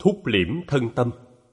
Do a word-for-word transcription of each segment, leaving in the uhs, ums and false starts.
Thúc liễm thân tâm.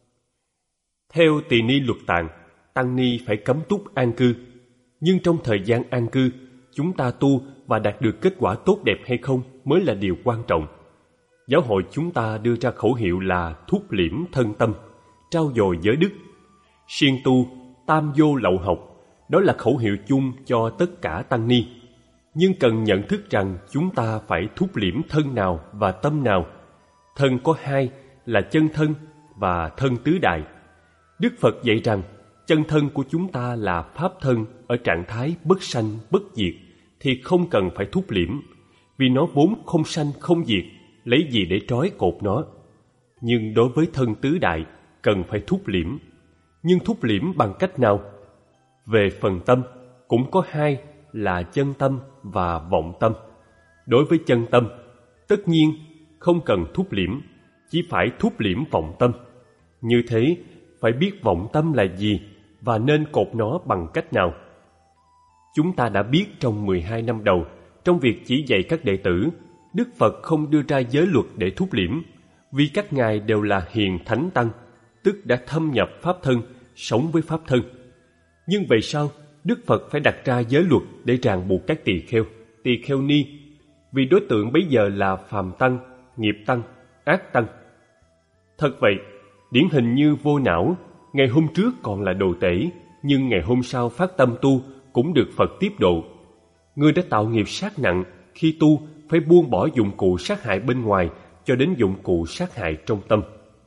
Theo Tỳ Ni Luật Tạng, tăng ni phải cấm túc an cư. Nhưng trong thời gian an cư, chúng ta tu và đạt được kết quả tốt đẹp hay không mới là điều quan trọng. Giáo hội chúng ta đưa ra khẩu hiệu là thúc liễm thân tâm, trau dồi giới đức. Siêng tu, tam vô lậu học, đó là khẩu hiệu chung cho tất cả tăng ni. Nhưng cần nhận thức rằng chúng ta phải thúc liễm thân nào và tâm nào. Thân có hai là chân thân và thân tứ đại. Đức Phật dạy rằng chân thân của chúng ta là pháp thân ở trạng thái bất sanh bất diệt thì không cần phải thúc liễm, vì nó vốn không sanh không diệt, lấy gì để trói cột nó. Nhưng đối với thân tứ đại cần phải thúc liễm. Nhưng thúc liễm bằng cách nào? Về phần tâm, cũng có hai là chân tâm và vọng tâm. Đối với chân tâm, tất nhiên không cần thúc liễm, chỉ phải thúc liễm vọng tâm. Như thế, phải biết vọng tâm là gì và nên cột nó bằng cách nào. Chúng ta đã biết trong mười hai năm đầu, trong việc chỉ dạy các đệ tử, Đức Phật không đưa ra giới luật để thúc liễm, vì các ngài đều là hiền thánh tăng, tức đã thâm nhập pháp thân, sống với pháp thân. Nhưng về sau, Đức Phật phải đặt ra giới luật để ràng buộc các tỳ kheo, tỳ kheo ni, vì đối tượng bấy giờ là phàm tăng, nghiệp tăng, ác tăng. Thật vậy, điển hình như Vô Não, ngày hôm trước còn là đồ tể, nhưng ngày hôm sau phát tâm tu cũng được Phật tiếp độ. Người đã tạo nghiệp sát nặng, khi tu phải buông bỏ dụng cụ sát hại bên ngoài cho đến dụng cụ sát hại trong tâm.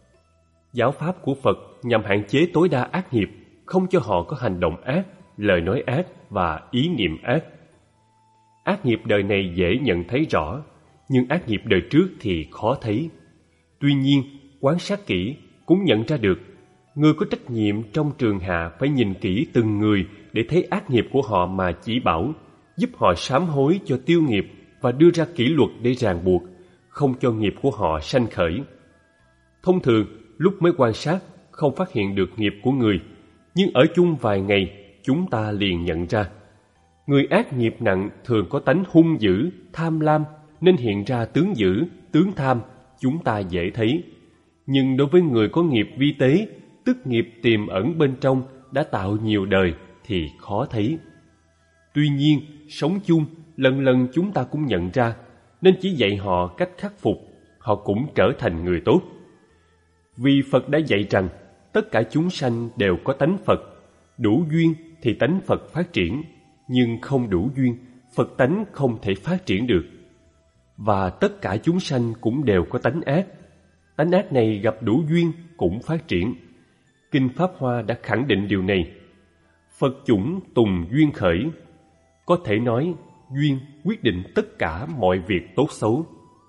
Giáo pháp của Phật nhằm hạn chế tối đa ác nghiệp, không cho họ có hành động ác, lời nói ác và ý niệm ác. Ác nghiệp đời này dễ nhận thấy rõ, nhưng ác nghiệp đời trước thì khó thấy. Tuy nhiên, quan sát kỹ cũng nhận ra được, người có trách nhiệm trong trường hạ phải nhìn kỹ từng người để thấy ác nghiệp của họ mà chỉ bảo, giúp họ sám hối cho tiêu nghiệp và đưa ra kỷ luật để ràng buộc, không cho nghiệp của họ sanh khởi. Thông thường, lúc mới quan sát, không phát hiện được nghiệp của người, nhưng ở chung vài ngày, chúng ta liền nhận ra. Người ác nghiệp nặng thường có tánh hung dữ, tham lam, nên hiện ra tướng dữ, tướng tham, chúng ta dễ thấy. Nhưng đối với người có nghiệp vi tế, tức nghiệp tiềm ẩn bên trong đã tạo nhiều đời, thì khó thấy. Tuy nhiên, sống chung, lần lần chúng ta cũng nhận ra, nên chỉ dạy họ cách khắc phục, họ cũng trở thành người tốt. Vì Phật đã dạy rằng, tất cả chúng sanh đều có tánh Phật, đủ duyên thì tánh Phật phát triển, nhưng không đủ duyên, Phật tánh không thể phát triển được. Và tất cả chúng sanh cũng đều có tánh ác, tánh ác này gặp đủ duyên cũng phát triển. Kinh Pháp Hoa đã khẳng định điều này. Phật chủng tùng duyên khởi, có thể nói duyên quyết định tất cả mọi việc tốt xấu.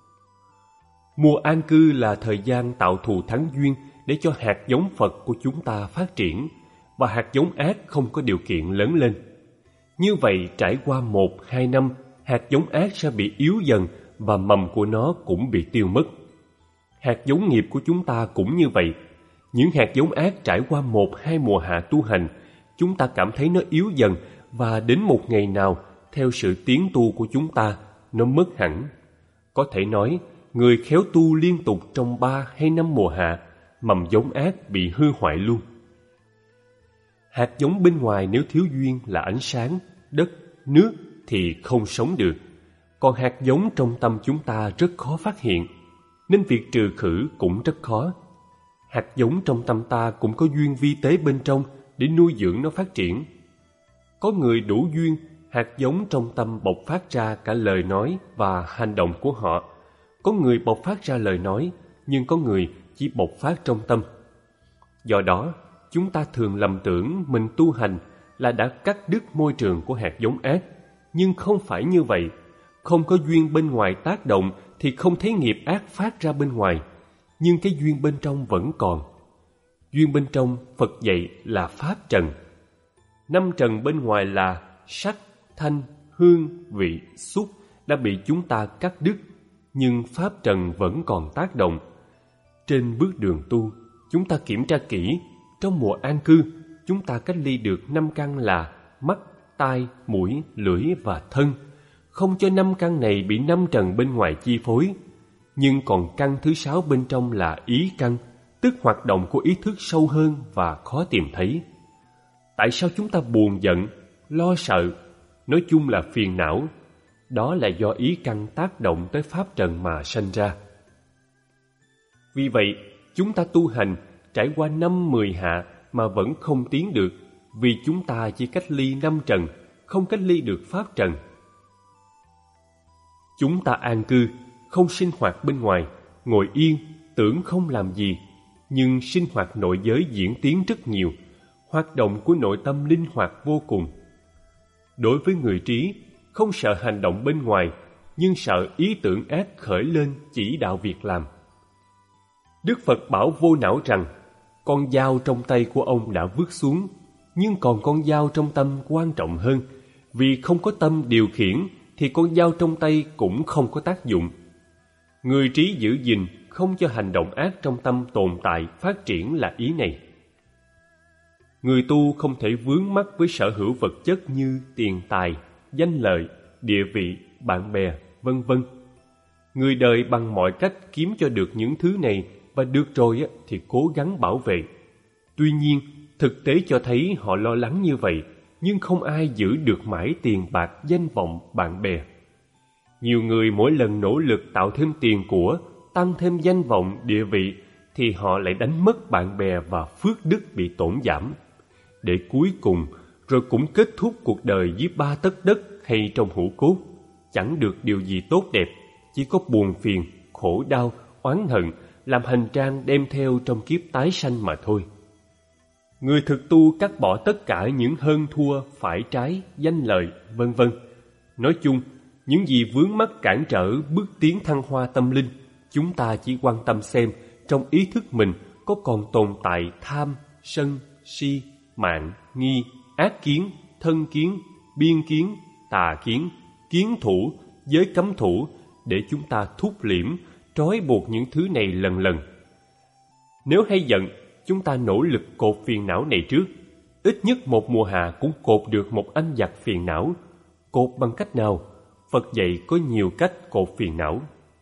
Mùa an cư là thời gian tạo thù thắng duyên để cho hạt giống Phật của chúng ta phát triển, và hạt giống ác không có điều kiện lớn lên. Như vậy, trải qua một, hai năm, hạt giống ác sẽ bị yếu dần và mầm của nó cũng bị tiêu mất. Hạt giống nghiệp của chúng ta cũng như vậy. Những hạt giống ác trải qua một, hai mùa hạ tu hành, chúng ta cảm thấy nó yếu dần và đến một ngày nào, theo sự tiến tu của chúng ta, nó mất hẳn. Có thể nói, người khéo tu liên tục trong ba hay năm mùa hạ, mầm giống ác bị hư hoại luôn. Hạt giống bên ngoài nếu thiếu duyên là ánh sáng, đất, nước thì không sống được. Còn hạt giống trong tâm chúng ta rất khó phát hiện, nên việc trừ khử cũng rất khó. Hạt giống trong tâm ta cũng có duyên vi tế bên trong để nuôi dưỡng nó phát triển. Có người đủ duyên, hạt giống trong tâm bộc phát ra cả lời nói và hành động của họ. Có người bộc phát ra lời nói, nhưng có người chỉ bộc phát trong tâm. Do đó, chúng ta thường lầm tưởng mình tu hành là đã cắt đứt môi trường của hạt giống ác, nhưng không phải như vậy. Không có duyên bên ngoài tác động thì không thấy nghiệp ác phát ra bên ngoài, nhưng cái duyên bên trong vẫn còn. Duyên bên trong Phật dạy là pháp trần. Năm trần bên ngoài là sắc, thanh, hương, vị, xúc đã bị chúng ta cắt đứt, nhưng pháp trần vẫn còn tác động. Trên bước đường tu, chúng ta kiểm tra kỹ. Trong mùa an cư, chúng ta cách ly được năm căn là mắt, tai, mũi, lưỡi và thân, không cho năm căn này bị năm trần bên ngoài chi phối. Nhưng còn căn thứ sáu bên trong là ý căn, tức hoạt động của ý thức sâu hơn và khó tìm thấy. Tại sao chúng ta buồn giận, lo sợ, nói chung là phiền não? Đó là do ý căn tác động tới pháp trần mà sanh ra. Vì vậy, chúng ta tu hành trải qua năm mười hạ mà vẫn không tiến được, vì chúng ta chỉ cách ly năm trần, không cách ly được pháp trần. Chúng ta an cư, không sinh hoạt bên ngoài, ngồi yên, tưởng không làm gì, nhưng sinh hoạt nội giới diễn tiến rất nhiều, hoạt động của nội tâm linh hoạt vô cùng. Đối với người trí, không sợ hành động bên ngoài, nhưng sợ ý tưởng ác khởi lên chỉ đạo việc làm. Đức Phật bảo vô não rằng, con dao trong tay của ông đã vứt xuống, nhưng còn con dao trong tâm quan trọng hơn, vì không có tâm điều khiển thì con dao trong tay cũng không có tác dụng. Người trí giữ gìn không cho hành động ác trong tâm tồn tại phát triển là ý này. Người tu không thể vướng mắc với sở hữu vật chất như tiền tài, danh lợi, địa vị, bạn bè, vân vân. Người đời bằng mọi cách kiếm cho được những thứ này, và được rồi thì cố gắng bảo vệ. Tuy nhiên, thực tế cho thấy họ lo lắng như vậy, nhưng không ai giữ được mãi tiền bạc, danh vọng, bạn bè. Nhiều người mỗi lần nỗ lực tạo thêm tiền của, tăng thêm danh vọng, địa vị, thì họ lại đánh mất bạn bè và phước đức bị tổn giảm. Để cuối cùng, rồi cũng kết thúc cuộc đời dưới ba tấc đất hay trong hũ cốt, chẳng được điều gì tốt đẹp, chỉ có buồn phiền, khổ đau, oán hận, làm hành trang đem theo trong kiếp tái sanh mà thôi. Người thực tu cắt bỏ tất cả những hơn thua, phải trái, danh lợi, vân vân. Nói chung, những gì vướng mắc cản trở bước tiến thăng hoa tâm linh, chúng ta chỉ quan tâm xem trong ý thức mình có còn tồn tại tham, sân, si, mạn, nghi, ác kiến, thân kiến, biên kiến, tà kiến, kiến thủ, giới cấm thủ, để chúng ta thúc liễm, trói buộc những thứ này lần lần. Nếu hay giận, chúng ta nỗ lực cột phiền não này trước. Ít nhất một mùa hạ cũng cột được một anh giặc phiền não. Cột bằng cách nào? Phật dạy có nhiều cách cột phiền não.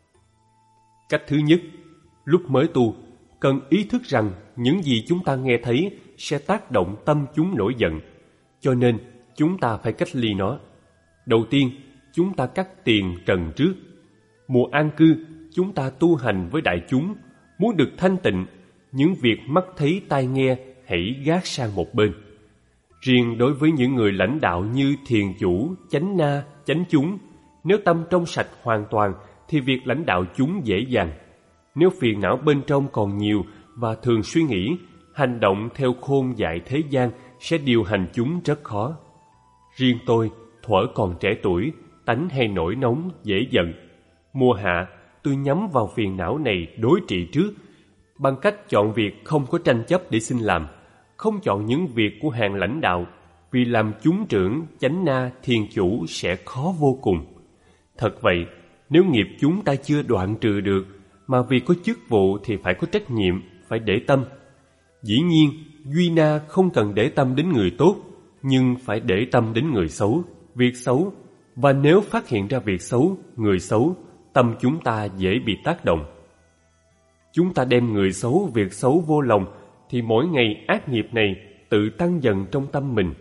Cách thứ nhất, lúc mới tu, cần ý thức rằng những gì chúng ta nghe thấy sẽ tác động tâm chúng nổi giận, cho nên chúng ta phải cách ly nó. Đầu tiên, chúng ta cắt tiền trần trước. Mùa an cư, chúng ta tu hành với đại chúng, muốn được thanh tịnh, những việc mắt thấy tai nghe hãy gác sang một bên. Riêng đối với những người lãnh đạo như thiền chủ, chánh na, chánh chúng, nếu tâm trong sạch hoàn toàn thì việc lãnh đạo chúng dễ dàng. Nếu phiền não bên trong còn nhiều và thường suy nghĩ, hành động theo khôn dạy thế gian sẽ điều hành chúng rất khó. Riêng tôi, thuở còn trẻ tuổi, tánh hay nổi nóng, dễ giận. Mùa hạ, tôi nhắm vào phiền não này đối trị trước, bằng cách chọn việc không có tranh chấp để xin làm, không chọn những việc của hàng lãnh đạo, vì làm chúng trưởng, chánh na, thiền chủ sẽ khó vô cùng. Thật vậy, nếu nghiệp chúng ta chưa đoạn trừ được, mà vì có chức vụ thì phải có trách nhiệm, phải để tâm. Dĩ nhiên, duy na không cần để tâm đến người tốt, nhưng phải để tâm đến người xấu, việc xấu. Và nếu phát hiện ra việc xấu, người xấu, tâm chúng ta dễ bị tác động. Chúng ta đem người xấu, việc xấu vô lòng, thì mỗi ngày ác nghiệp này tự tăng dần trong tâm mình.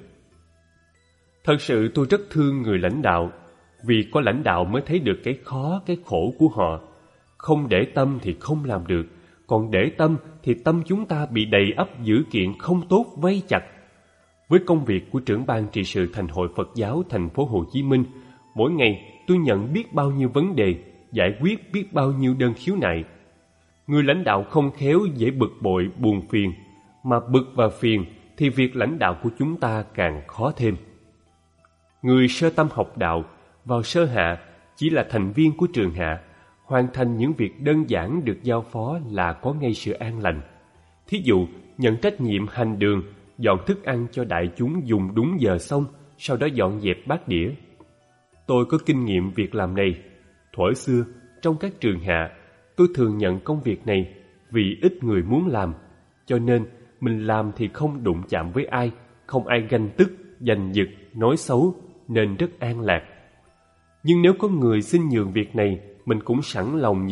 Thật sự tôi rất thương người lãnh đạo, vì có lãnh đạo mới thấy được cái khó, cái khổ của họ. Không để tâm thì không làm được, còn để tâm thì tâm chúng ta bị đầy ắp dữ kiện không tốt vây chặt. Với công việc của trưởng ban trị sự Thành hội Phật giáo thành phố Hồ Chí Minh, mỗi ngày tôi nhận biết bao nhiêu vấn đề, giải quyết biết bao nhiêu đơn khiếu nại. Người lãnh đạo không khéo dễ bực bội, buồn phiền, mà bực và phiền thì việc lãnh đạo của chúng ta càng khó thêm. Người sơ tâm học đạo, vào sơ hạ chỉ là thành viên của trường hạ, hoàn thành những việc đơn giản được giao phó là có ngay sự an lành. Thí dụ, nhận trách nhiệm hành đường, dọn thức ăn cho đại chúng dùng đúng giờ xong, sau đó dọn dẹp bát đĩa. Tôi có kinh nghiệm việc làm này. Thuở xưa, trong các trường hạ, tôi thường nhận công việc này vì ít người muốn làm, cho nên mình làm thì không đụng chạm với ai, không ai ganh tức, giành giật, nói xấu, nên rất an lạc. Nhưng nếu có người xin nhường việc này, mình cũng sẵn lòng nhường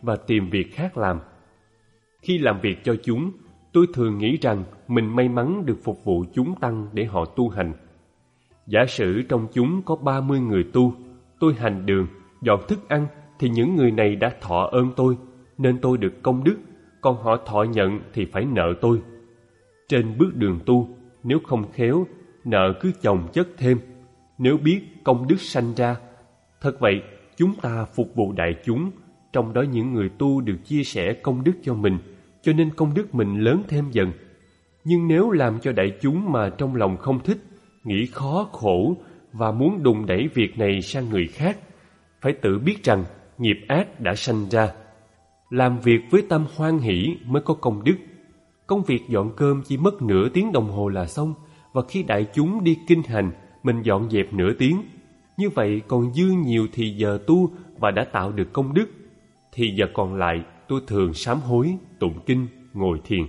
và tìm việc khác làm. Khi làm việc cho chúng, tôi thường nghĩ rằng mình may mắn được phục vụ chúng tăng để họ tu hành. Giả sử trong chúng có ba mươi người tu, tôi hành đường, dọn thức ăn, thì những người này đã thọ ơn tôi, nên tôi được công đức, còn họ thọ nhận thì phải nợ tôi. Trên bước đường tu, nếu không khéo, nợ cứ chồng chất thêm. Nếu biết công đức sanh ra, thật vậy, chúng ta phục vụ đại chúng, trong đó những người tu được chia sẻ công đức cho mình, cho nên công đức mình lớn thêm dần. Nhưng nếu làm cho đại chúng mà trong lòng không thích, nghĩ khó khổ và muốn đùn đẩy việc này sang người khác, phải tự biết rằng nghiệp ác đã sanh ra. Làm việc với tâm hoan hỷ mới có công đức. Công việc dọn cơm chỉ mất nửa tiếng đồng hồ là xong, và khi đại chúng đi kinh hành, mình dọn dẹp nửa tiếng. Như vậy còn dư nhiều thì giờ tu và đã tạo được công đức. Thì giờ còn lại tôi thường sám hối, tụng kinh, ngồi thiền.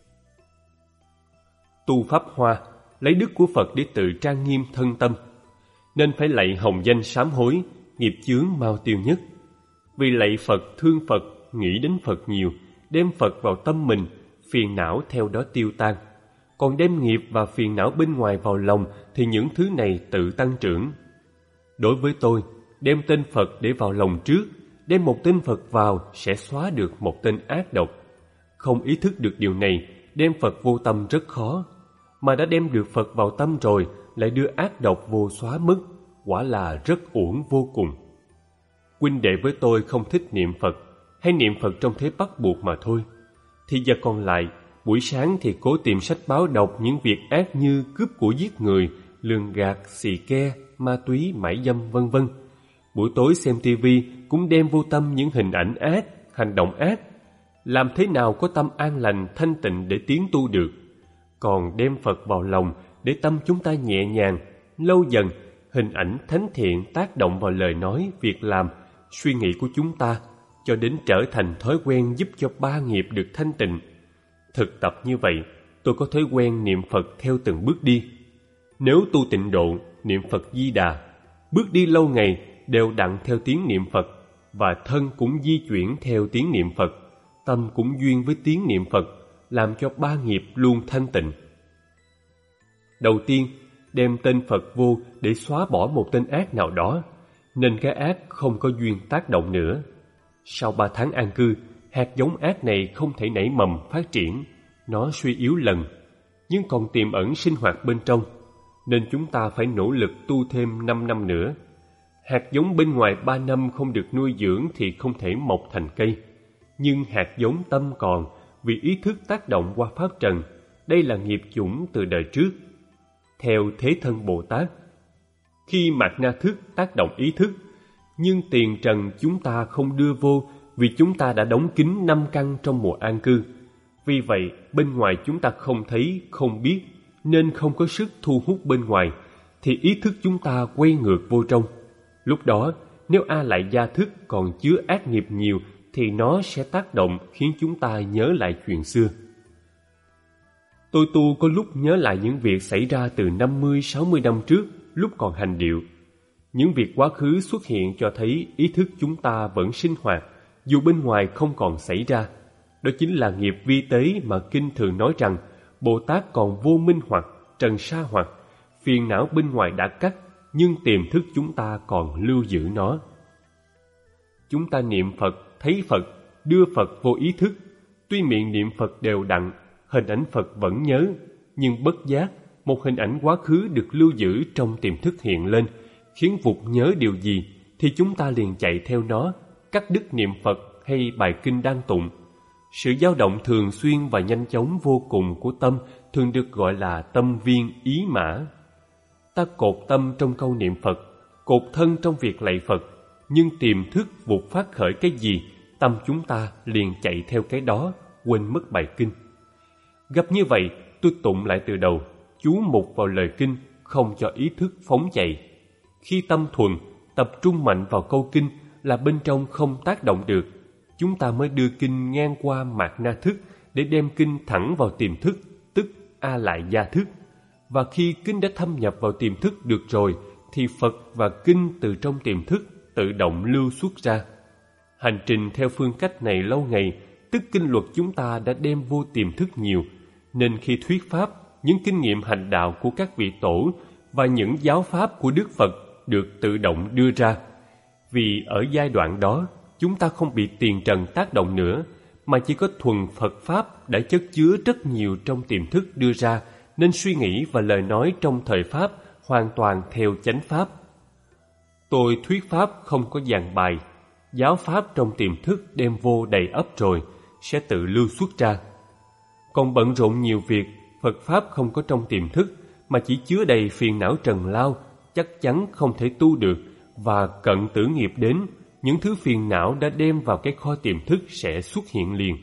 Tu pháp hoa, lấy đức của Phật để tự trang nghiêm thân tâm, nên phải lạy hồng danh sám hối, nghiệp chướng mau tiêu nhất. Vì lạy Phật, thương Phật, nghĩ đến Phật nhiều, đem Phật vào tâm mình, phiền não theo đó tiêu tan. Còn đem nghiệp và phiền não bên ngoài vào lòng thì những thứ này tự tăng trưởng. Đối với tôi, đem tên Phật để vào lòng trước, đem một tên Phật vào sẽ xóa được một tên ác độc. Không ý thức được điều này, đem Phật vô tâm rất khó. Mà đã đem được Phật vào tâm rồi, lại đưa ác độc vô xóa mất, quả là rất uổng vô cùng. Huynh đệ với tôi không thích niệm Phật, hay niệm Phật trong thế bắt buộc mà thôi. Thì giờ còn lại, buổi sáng thì cố tìm sách báo đọc những việc ác như cướp của giết người, lường gạt, xì ke, ma túy, mại dâm, vân vân. Buổi tối xem tivi cũng đem vô tâm những hình ảnh ác, hành động ác. Làm thế nào có tâm an lành, thanh tịnh để tiến tu được? Còn đem Phật vào lòng để tâm chúng ta nhẹ nhàng, lâu dần, hình ảnh thánh thiện tác động vào lời nói, việc làm, suy nghĩ của chúng ta, cho đến trở thành thói quen giúp cho ba nghiệp được thanh tịnh. Thực tập như vậy, tôi có thói quen niệm Phật theo từng bước đi. Nếu tu tịnh độ, niệm Phật Di Đà, bước đi lâu ngày đều đặn theo tiếng niệm Phật, và thân cũng di chuyển theo tiếng niệm Phật, tâm cũng duyên với tiếng niệm Phật, làm cho ba nghiệp luôn thanh tịnh. Đầu tiên, đem tên Phật vô để xóa bỏ một tên ác nào đó, nên cái ác không có duyên tác động nữa. Sau ba tháng an cư, hạt giống ác này không thể nảy mầm phát triển, nó suy yếu lần, nhưng còn tiềm ẩn sinh hoạt bên trong, nên chúng ta phải nỗ lực tu thêm năm năm nữa. Hạt giống bên ngoài ba năm không được nuôi dưỡng thì không thể mọc thành cây, nhưng hạt giống tâm còn, vì ý thức tác động qua pháp trần, đây là nghiệp chủng từ đời trước. Theo Thế Thân Bồ Tát, khi mạt na thức tác động ý thức, nhưng tiền trần chúng ta không đưa vô vì chúng ta đã đóng kín năm căn trong mùa an cư. Vì vậy, bên ngoài chúng ta không thấy, không biết, nên không có sức thu hút bên ngoài, thì ý thức chúng ta quay ngược vô trong. Lúc đó, nếu A lại gia thức còn chứa ác nghiệp nhiều, thì nó sẽ tác động khiến chúng ta nhớ lại chuyện xưa. Tôi tu có lúc nhớ lại những việc xảy ra từ năm mươi sáu mươi năm trước, lúc còn hành điệu. Những việc quá khứ xuất hiện cho thấy ý thức chúng ta vẫn sinh hoạt, dù bên ngoài không còn xảy ra. Đó chính là nghiệp vi tế mà Kinh thường nói rằng Bồ Tát còn vô minh hoặc, trần sa hoặc, phiền não bên ngoài đã cắt, nhưng tiềm thức chúng ta còn lưu giữ nó. Chúng ta niệm Phật, thấy Phật, đưa Phật vô ý thức. Tuy miệng niệm Phật đều đặn, hình ảnh Phật vẫn nhớ, nhưng bất giác, một hình ảnh quá khứ được lưu giữ trong tiềm thức hiện lên, khiến vụt nhớ điều gì, thì chúng ta liền chạy theo nó, cắt đứt niệm Phật hay bài kinh đang tụng. Sự dao động thường xuyên và nhanh chóng vô cùng của tâm thường được gọi là tâm viên ý mã. Ta cột tâm trong câu niệm Phật, cột thân trong việc lạy Phật, nhưng tiềm thức vụt phát khởi cái gì, tâm chúng ta liền chạy theo cái đó, quên mất bài kinh. Gặp như vậy, tôi tụng lại từ đầu, chú mục vào lời kinh, không cho ý thức phóng chạy. Khi tâm thuần, tập trung mạnh vào câu kinh là bên trong không tác động được, chúng ta mới đưa kinh ngang qua mạt na thức để đem kinh thẳng vào tiềm thức, tức A lại gia thức. Và khi kinh đã thâm nhập vào tiềm thức được rồi, thì Phật và kinh từ trong tiềm thức tự động lưu xuất ra. Hành trình theo phương cách này lâu ngày, tức kinh luật chúng ta đã đem vô tiềm thức nhiều, nên khi thuyết pháp, những kinh nghiệm hành đạo của các vị tổ và những giáo pháp của Đức Phật được tự động đưa ra. Vì ở giai đoạn đó, chúng ta không bị tiền trần tác động nữa, mà chỉ có thuần Phật Pháp đã chất chứa rất nhiều trong tiềm thức đưa ra, nên suy nghĩ và lời nói trong thời Pháp hoàn toàn theo chánh Pháp. Tôi thuyết Pháp không có dàn bài, giáo Pháp trong tiềm thức đem vô đầy ắp rồi, sẽ tự lưu xuất ra. Còn bận rộn nhiều việc, Phật Pháp không có trong tiềm thức, mà chỉ chứa đầy phiền não trần lao, chắc chắn không thể tu được, và cận tử nghiệp đến, những thứ phiền não đã đem vào cái kho tiềm thức sẽ xuất hiện liền.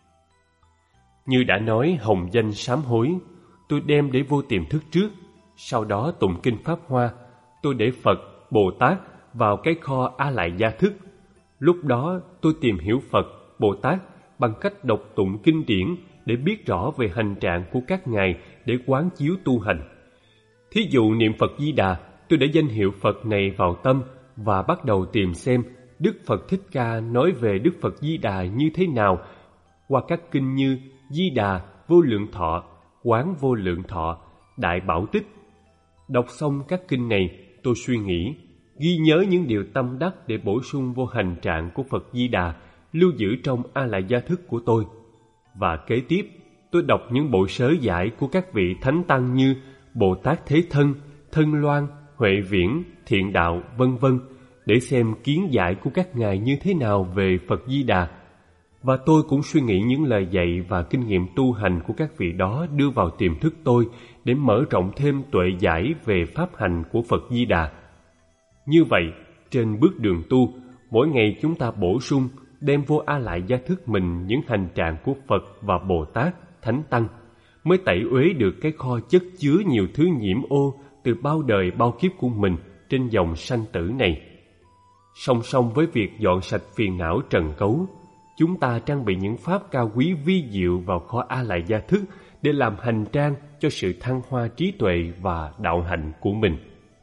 Như đã nói hồng danh sám hối, tôi đem để vô tiềm thức trước, sau đó tụng kinh Pháp Hoa, tôi để Phật, Bồ Tát vào cái kho A Lại Gia thức. Lúc đó tôi tìm hiểu Phật, Bồ Tát bằng cách đọc tụng kinh điển để biết rõ về hành trạng của các ngài để quán chiếu tu hành. Thí dụ niệm Phật Di Đà, tôi để danh hiệu Phật này vào tâm và bắt đầu tìm xem Đức Phật Thích Ca nói về Đức Phật Di Đà như thế nào qua các kinh như Di Đà, Vô Lượng Thọ, Quán Vô Lượng Thọ, Đại Bảo Tích. Đọc xong các kinh này, tôi suy nghĩ, ghi nhớ những điều tâm đắc để bổ sung vô hành trạng của Phật Di Đà, lưu giữ trong A Lại Gia thức của tôi. Và kế tiếp, tôi đọc những bộ sớ giải của các vị thánh tăng như Bồ Tát Thế Thân, Thân Loan, Huệ Viễn, Thiện Đạo, vân vân, để xem kiến giải của các ngài như thế nào về Phật Di Đà. Và tôi cũng suy nghĩ những lời dạy và kinh nghiệm tu hành của các vị đó đưa vào tiềm thức tôi để mở rộng thêm tuệ giải về pháp hành của Phật Di Đà. Như vậy, trên bước đường tu, mỗi ngày chúng ta bổ sung, đem vô A Lại Gia thức mình những hành trạng của Phật và Bồ Tát, Thánh Tăng, mới tẩy uế được cái kho chất chứa nhiều thứ nhiễm ô từ bao đời bao kiếp của mình trên dòng sanh tử này. Song song với việc dọn sạch phiền não trần cấu, chúng ta trang bị những pháp cao quý vi diệu vào kho A Lại Gia thức để làm hành trang cho sự thăng hoa trí tuệ và đạo hạnh của mình.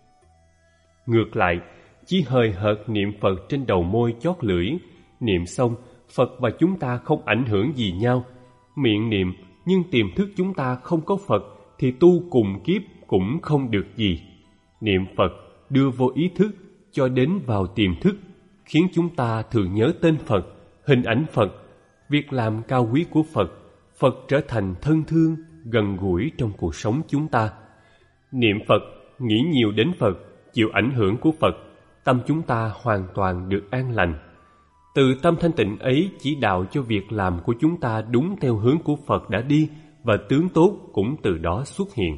Ngược lại, chỉ hời hợt niệm Phật trên đầu môi chót lưỡi, niệm xong, Phật và chúng ta không ảnh hưởng gì nhau. Miệng niệm, nhưng tiềm thức chúng ta không có Phật, thì tu cùng kiếp cũng không được gì. Niệm Phật đưa vô ý thức cho đến vào tiềm thức, khiến chúng ta thường nhớ tên Phật, hình ảnh Phật, việc làm cao quý của Phật. Phật trở thành thân thương, gần gũi trong cuộc sống chúng ta. Niệm Phật, nghĩ nhiều đến Phật, chịu ảnh hưởng của Phật, tâm chúng ta hoàn toàn được an lành. Từ tâm thanh tịnh ấy chỉ đạo cho việc làm của chúng ta đúng theo hướng của Phật đã đi, và tướng tốt cũng từ đó xuất hiện.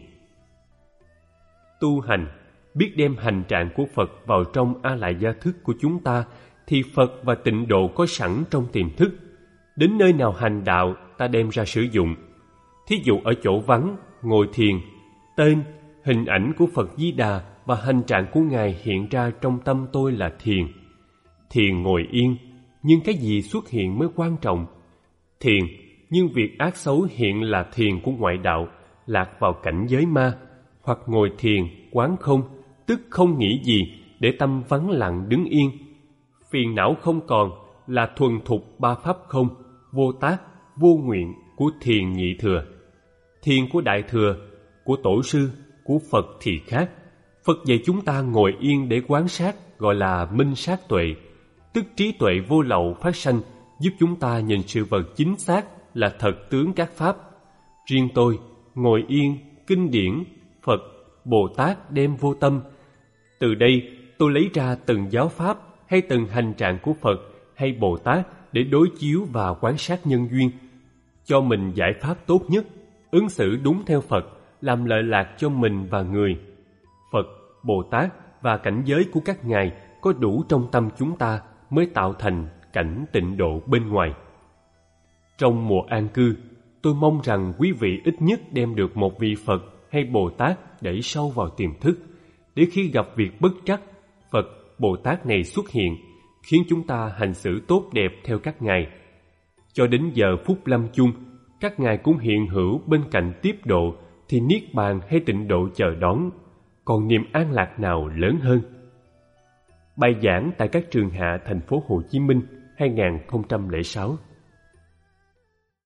Tu hành, biết đem hành trạng của Phật vào trong A Lại Gia thức của chúng ta, thì Phật và tịnh độ có sẵn trong tiềm thức. Đến nơi nào hành đạo, ta đem ra sử dụng. Thí dụ ở chỗ vắng, ngồi thiền, tên, hình ảnh của Phật Di Đà và hành trạng của Ngài hiện ra trong tâm tôi là thiền. Thiền ngồi yên, nhưng cái gì xuất hiện mới quan trọng. Thiền, nhưng việc ác xấu hiện là thiền của ngoại đạo, lạc vào cảnh giới ma. Hoặc ngồi thiền, quán không, tức không nghĩ gì, để tâm vắng lặng đứng yên. Phiền não không còn, là thuần thục ba pháp không, vô tác, vô nguyện của thiền nhị thừa. Thiền của đại thừa, của tổ sư, của Phật thì khác. Phật dạy chúng ta ngồi yên để quán sát, gọi là minh sát tuệ, tức trí tuệ vô lậu phát sanh, giúp chúng ta nhìn sự vật chính xác là thật tướng các pháp. Riêng tôi, ngồi yên, kinh điển, Phật, Bồ Tát đem vô tâm. Từ đây, tôi lấy ra từng giáo pháp hay từng hành trạng của Phật hay Bồ Tát để đối chiếu và quan sát nhân duyên, cho mình giải pháp tốt nhất, ứng xử đúng theo Phật, làm lợi lạc cho mình và người. Phật, Bồ Tát và cảnh giới của các ngài có đủ trong tâm chúng ta mới tạo thành cảnh tịnh độ bên ngoài. Trong mùa an cư, tôi mong rằng quý vị ít nhất đem được một vị Phật hay Bồ Tát đẩy sâu vào tiềm thức, để khi gặp việc bất trắc, Phật, Bồ Tát này xuất hiện, khiến chúng ta hành xử tốt đẹp theo các ngài. Cho đến giờ phút lâm chung, các ngài cũng hiện hữu bên cạnh tiếp độ, thì niết bàn hay tịnh độ chờ đón. Còn niềm an lạc nào lớn hơn? Bài giảng tại các trường hạ thành phố Hồ Chí Minh hai nghìn không trăm lẻ sáu.